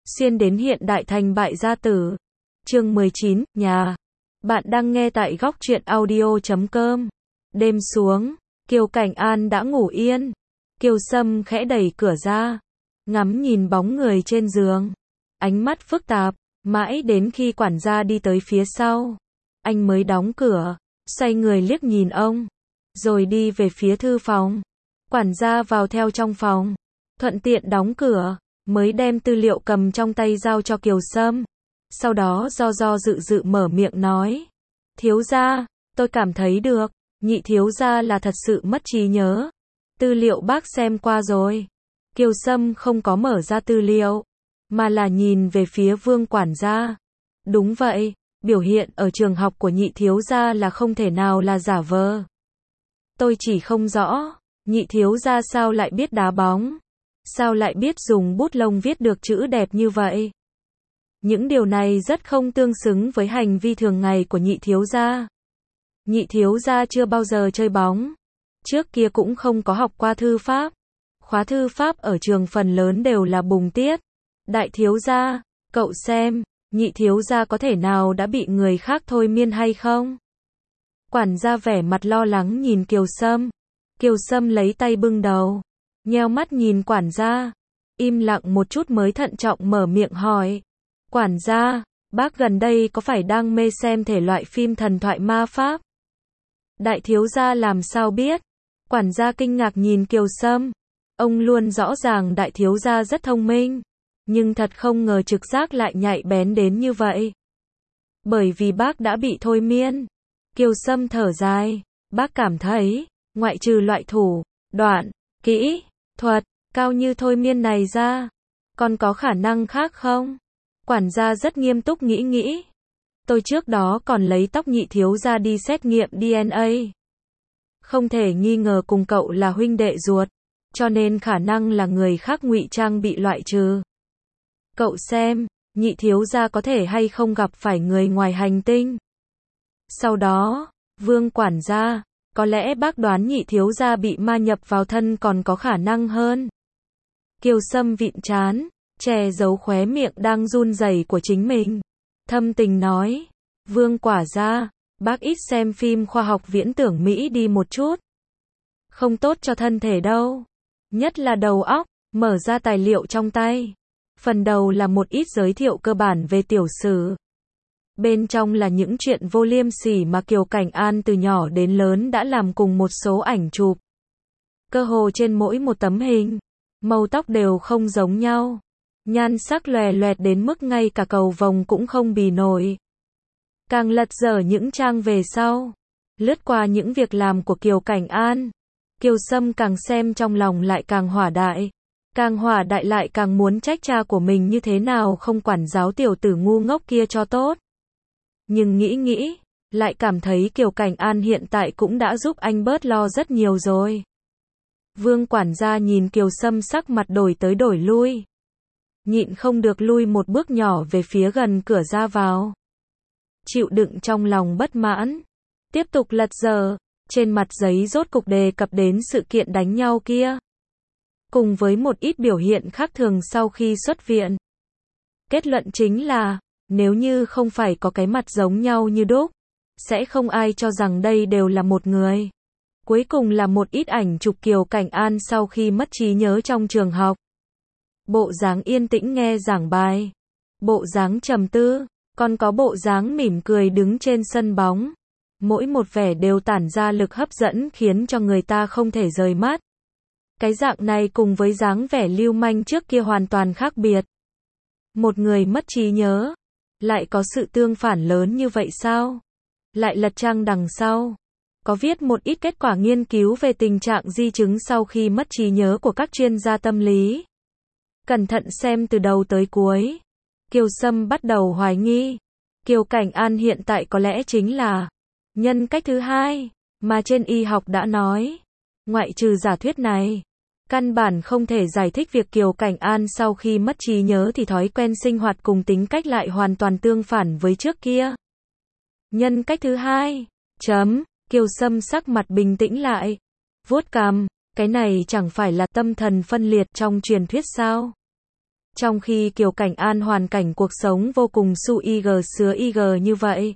Xuyên đến hiện đại thành bại gia tử. Chương 19, nhà. Bạn đang nghe tại góc truyện audio.com. Đêm xuống, Kiều Cảnh An đã ngủ yên. Kiều Sâm khẽ đẩy cửa ra, ngắm nhìn bóng người trên giường. Ánh mắt phức tạp, mãi đến khi quản gia đi tới phía sau, anh mới đóng cửa, xoay người liếc nhìn ông, rồi đi về phía thư phòng. Quản gia vào theo trong phòng, thuận tiện đóng cửa, mới đem tư liệu cầm trong tay giao cho Kiều Sâm. Sau đó do dự mở miệng nói: thiếu gia, tôi cảm thấy được, nhị thiếu gia là thật sự mất trí nhớ. Tư liệu bác xem qua rồi. Kiều Sâm không có mở ra tư liệu, mà là nhìn về phía Vương quản gia. Đúng vậy, biểu hiện ở trường học của nhị thiếu gia là không thể nào là giả vờ. Tôi chỉ không rõ, nhị thiếu gia sao lại biết đá bóng? Sao lại biết dùng bút lông viết được chữ đẹp như vậy? Những điều này rất không tương xứng với hành vi thường ngày của nhị thiếu gia. Nhị thiếu gia chưa bao giờ chơi bóng. Trước kia cũng không có học qua thư pháp. Khóa thư pháp ở trường phần lớn đều là bùng tiết. Đại thiếu gia, cậu xem, nhị thiếu gia có thể nào đã bị người khác thôi miên hay không? Quản gia vẻ mặt lo lắng nhìn Kiều Sâm. Kiều Sâm lấy tay bưng đầu, nheo mắt nhìn quản gia, im lặng một chút mới thận trọng mở miệng hỏi: quản gia, bác gần đây có phải đang mê xem thể loại phim thần thoại ma pháp? Đại thiếu gia làm sao biết? Quản gia kinh ngạc nhìn Kiều Sâm. Ông luôn rõ ràng đại thiếu gia rất thông minh, nhưng thật không ngờ trực giác lại nhạy bén đến như vậy. Bởi vì bác đã bị thôi miên. Kiều Sâm thở dài, bác cảm thấy, ngoại trừ loại thủ đoạn, kỹ thuật cao như thôi miên này ra, còn có khả năng khác không? Quản gia rất nghiêm túc nghĩ. Tôi trước đó còn lấy tóc nhị thiếu gia đi xét nghiệm DNA. Không thể nghi ngờ cùng cậu là huynh đệ ruột, cho nên khả năng là người khác ngụy trang bị loại trừ. Cậu xem, nhị thiếu gia có thể hay không gặp phải người ngoài hành tinh. Sau đó, Vương quản gia, có lẽ bác đoán nhị thiếu gia bị ma nhập vào thân còn có khả năng hơn. Kiều Sâm vịn trán, che giấu khóe miệng đang run rẩy của chính mình. Thâm tình nói: Vương quả gia, bác ít xem phim khoa học viễn tưởng Mỹ đi một chút. Không tốt cho thân thể đâu. Nhất là đầu óc. Mở ra tài liệu trong tay. Phần đầu là một ít giới thiệu cơ bản về tiểu sử. Bên trong là những chuyện vô liêm sỉ mà Kiều Cảnh An từ nhỏ đến lớn đã làm cùng một số ảnh chụp. Cơ hồ trên mỗi một tấm hình, màu tóc đều không giống nhau. Nhan sắc lòe loẹt đến mức ngay cả cầu vồng cũng không bì nổi. Càng lật dở những trang về sau, lướt qua những việc làm của Kiều Cảnh An, Kiều Sâm càng xem trong lòng lại càng hỏa đại. Càng hỏa đại lại càng muốn trách cha của mình như thế nào không quản giáo tiểu tử ngu ngốc kia cho tốt. Nhưng nghĩ, lại cảm thấy Kiều Cảnh An hiện tại cũng đã giúp anh bớt lo rất nhiều rồi. Vương quản gia nhìn Kiều Sâm sắc mặt đổi tới đổi lui. Nhịn không được lui một bước nhỏ về phía gần cửa ra vào. Chịu đựng trong lòng bất mãn. Tiếp tục lật dở, trên mặt giấy rốt cục đề cập đến sự kiện đánh nhau kia. Cùng với một ít biểu hiện khác thường sau khi xuất viện. Kết luận chính là, nếu như không phải có cái mặt giống nhau như đúc, sẽ không ai cho rằng đây đều là một người. Cuối cùng là một ít ảnh chụp Kiều Cảnh An sau khi mất trí nhớ trong trường học. Bộ dáng yên tĩnh nghe giảng bài, bộ dáng trầm tư, còn có bộ dáng mỉm cười đứng trên sân bóng. Mỗi một vẻ đều tản ra lực hấp dẫn khiến cho người ta không thể rời mắt. Cái dạng này cùng với dáng vẻ lưu manh trước kia hoàn toàn khác biệt. Một người mất trí nhớ, lại có sự tương phản lớn như vậy sao? Lại lật trang đằng sau, có viết một ít kết quả nghiên cứu về tình trạng di chứng sau khi mất trí nhớ của các chuyên gia tâm lý. Cẩn thận xem từ đầu tới cuối, Kiều Sâm bắt đầu hoài nghi, Kiều Cảnh An hiện tại có lẽ chính là nhân cách thứ hai, mà trên y học đã nói. Ngoại trừ giả thuyết này, căn bản không thể giải thích việc Kiều Cảnh An sau khi mất trí nhớ thì thói quen sinh hoạt cùng tính cách lại hoàn toàn tương phản với trước kia. Nhân cách thứ hai, Kiều Sâm sắc mặt bình tĩnh lại, vuốt cằm, cái này chẳng phải là tâm thần phân liệt trong truyền thuyết sao? Trong khi Kiều Cảnh An hoàn cảnh cuộc sống vô cùng su ig sứa ig như vậy.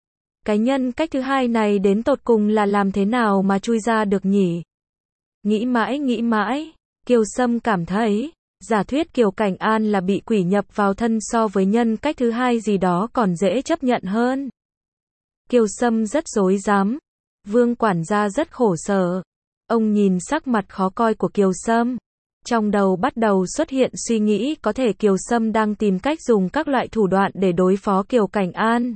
Cái nhân cách thứ hai này đến tột cùng là làm thế nào mà chui ra được nhỉ? Nghĩ mãi, Kiều Sâm cảm thấy, giả thuyết Kiều Cảnh An là bị quỷ nhập vào thân so với nhân cách thứ hai gì đó còn dễ chấp nhận hơn. Kiều Sâm rất rối rắm. Vương quản gia rất khổ sở. Ông nhìn sắc mặt khó coi của Kiều Sâm. Trong đầu bắt đầu xuất hiện suy nghĩ có thể Kiều Sâm đang tìm cách dùng các loại thủ đoạn để đối phó Kiều Cảnh An.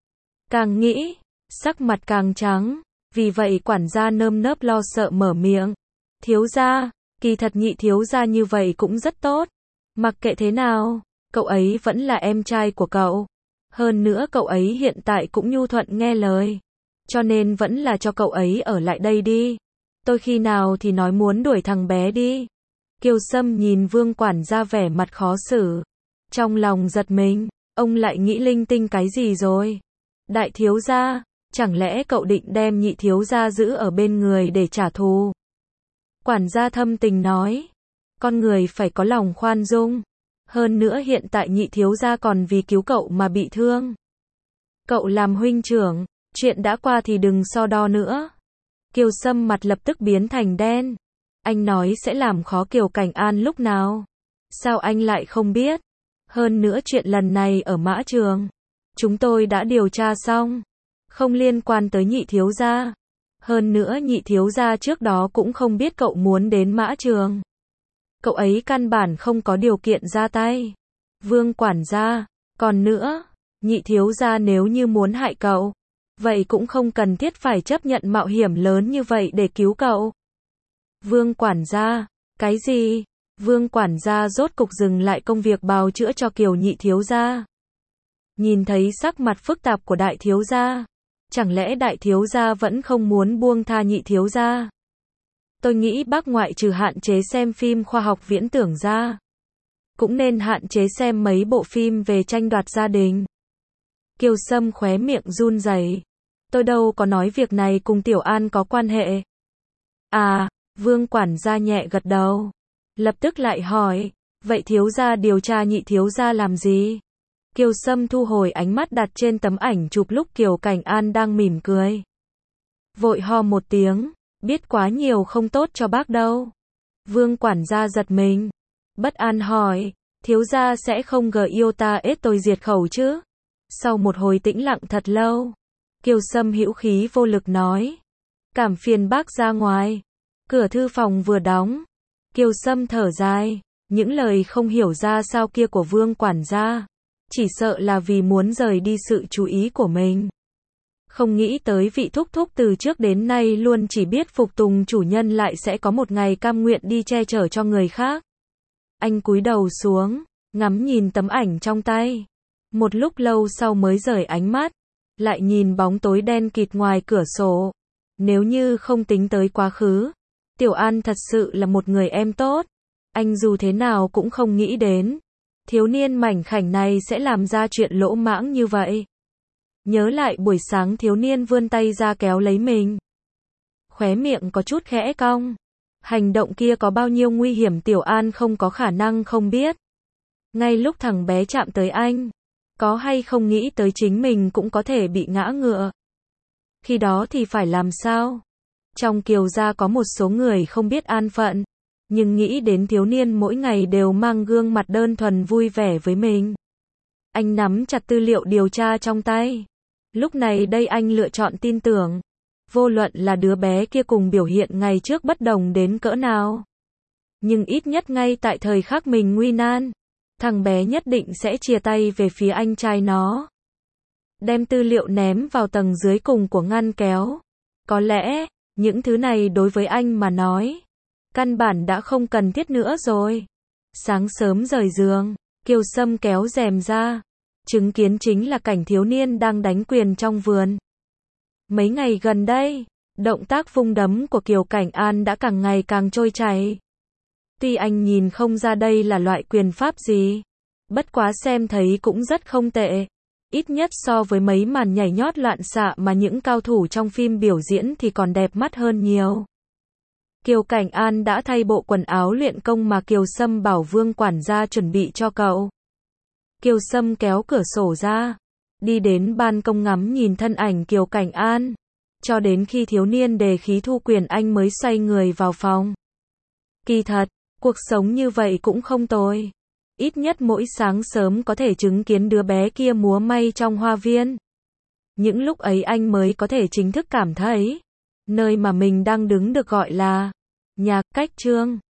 Càng nghĩ, sắc mặt càng trắng. Vì vậy quản gia nơm nớp lo sợ mở miệng. Thiếu gia, kỳ thật nhị thiếu gia như vậy cũng rất tốt. Mặc kệ thế nào, cậu ấy vẫn là em trai của cậu. Hơn nữa cậu ấy hiện tại cũng nhu thuận nghe lời. Cho nên vẫn là cho cậu ấy ở lại đây đi. Tôi khi nào thì nói muốn đuổi thằng bé đi. Kiều Sâm nhìn Vương quản gia vẻ mặt khó xử. Trong lòng giật mình, ông lại nghĩ linh tinh cái gì rồi? Đại thiếu gia, chẳng lẽ cậu định đem nhị thiếu gia giữ ở bên người để trả thù? Quản gia thâm tình nói, con người phải có lòng khoan dung. Hơn nữa hiện tại nhị thiếu gia còn vì cứu cậu mà bị thương. Cậu làm huynh trưởng, chuyện đã qua thì đừng so đo nữa. Kiều Sâm mặt lập tức biến thành đen. Anh nói sẽ làm khó Kiều Cảnh An lúc nào? Sao anh lại không biết? Hơn nữa chuyện lần này ở Mã Trường, chúng tôi đã điều tra xong. Không liên quan tới nhị thiếu gia. Hơn nữa nhị thiếu gia trước đó cũng không biết cậu muốn đến Mã Trường. Cậu ấy căn bản không có điều kiện ra tay. Vương quản gia, còn nữa, nhị thiếu gia nếu như muốn hại cậu, vậy cũng không cần thiết phải chấp nhận mạo hiểm lớn như vậy để cứu cậu. Vương quản gia, cái gì? Vương quản gia rốt cục dừng lại công việc bào chữa cho Kiều nhị thiếu gia. Nhìn thấy sắc mặt phức tạp của đại thiếu gia, chẳng lẽ đại thiếu gia vẫn không muốn buông tha nhị thiếu gia? Tôi nghĩ bác ngoại trừ hạn chế xem phim khoa học viễn tưởng ra, cũng nên hạn chế xem mấy bộ phim về tranh đoạt gia đình. Kiều Sâm khóe miệng run rẩy. Tôi đâu có nói việc này cùng Tiểu An có quan hệ. À, Vương quản gia nhẹ gật đầu. Lập tức lại hỏi, vậy thiếu gia điều tra nhị thiếu gia làm gì? Kiều Sâm thu hồi ánh mắt đặt trên tấm ảnh chụp lúc Kiều Cảnh An đang mỉm cười. Vội ho một tiếng, biết quá nhiều không tốt cho bác đâu. Vương quản gia giật mình. Bất an hỏi, thiếu gia sẽ không yêu ta ết tôi diệt khẩu chứ? Sau một hồi tĩnh lặng thật lâu, Kiều Sâm hữu khí vô lực nói, cảm phiền bác ra ngoài. Cửa thư phòng vừa đóng, Kiều Sâm thở dài, những lời không hiểu ra sao kia của Vương quản gia, chỉ sợ là vì muốn rời đi sự chú ý của mình. Không nghĩ tới vị thúc thúc từ trước đến nay luôn chỉ biết phục tùng chủ nhân lại sẽ có một ngày cam nguyện đi che chở cho người khác. Anh cúi đầu xuống, ngắm nhìn tấm ảnh trong tay. Một lúc lâu sau mới rời ánh mắt, lại nhìn bóng tối đen kịt ngoài cửa sổ. Nếu như không tính tới quá khứ, Tiểu An thật sự là một người em tốt. Anh dù thế nào cũng không nghĩ đến, thiếu niên mảnh khảnh này sẽ làm ra chuyện lỗ mãng như vậy. Nhớ lại buổi sáng thiếu niên vươn tay ra kéo lấy mình. Khóe miệng có chút khẽ cong. Hành động kia có bao nhiêu nguy hiểm Tiểu An không có khả năng không biết. Ngay lúc thằng bé chạm tới anh, có hay không nghĩ tới chính mình cũng có thể bị ngã ngựa. Khi đó thì phải làm sao? Trong Kiều gia có một số người không biết an phận, nhưng nghĩ đến thiếu niên mỗi ngày đều mang gương mặt đơn thuần vui vẻ với mình. Anh nắm chặt tư liệu điều tra trong tay. Lúc này đây anh lựa chọn tin tưởng. Vô luận là đứa bé kia cùng biểu hiện ngày trước bất đồng đến cỡ nào, nhưng ít nhất ngay tại thời khắc mình nguy nan, thằng bé nhất định sẽ chia tay về phía anh trai nó. Đem tư liệu ném vào tầng dưới cùng của ngăn kéo. Có lẽ, những thứ này đối với anh mà nói, căn bản đã không cần thiết nữa rồi. Sáng sớm rời giường, Kiều Sâm kéo rèm ra. Chứng kiến chính là cảnh thiếu niên đang đánh quyền trong vườn. Mấy ngày gần đây, động tác vung đấm của Kiều Cảnh An đã càng ngày càng trôi chảy. Tuy anh nhìn không ra đây là loại quyền pháp gì, bất quá xem thấy cũng rất không tệ. Ít nhất so với mấy màn nhảy nhót loạn xạ mà những cao thủ trong phim biểu diễn thì còn đẹp mắt hơn nhiều. Kiều Cảnh An đã thay bộ quần áo luyện công mà Kiều Sâm bảo Vương quản gia chuẩn bị cho cậu. Kiều Sâm kéo cửa sổ ra, đi đến ban công ngắm nhìn thân ảnh Kiều Cảnh An, cho đến khi thiếu niên đề khí thu quyền anh mới xoay người vào phòng. Kỳ thật, cuộc sống như vậy cũng không tồi. Ít nhất mỗi sáng sớm có thể chứng kiến đứa bé kia múa may trong hoa viên. Những lúc ấy anh mới có thể chính thức cảm thấy, nơi mà mình đang đứng được gọi là nhà. Cách chương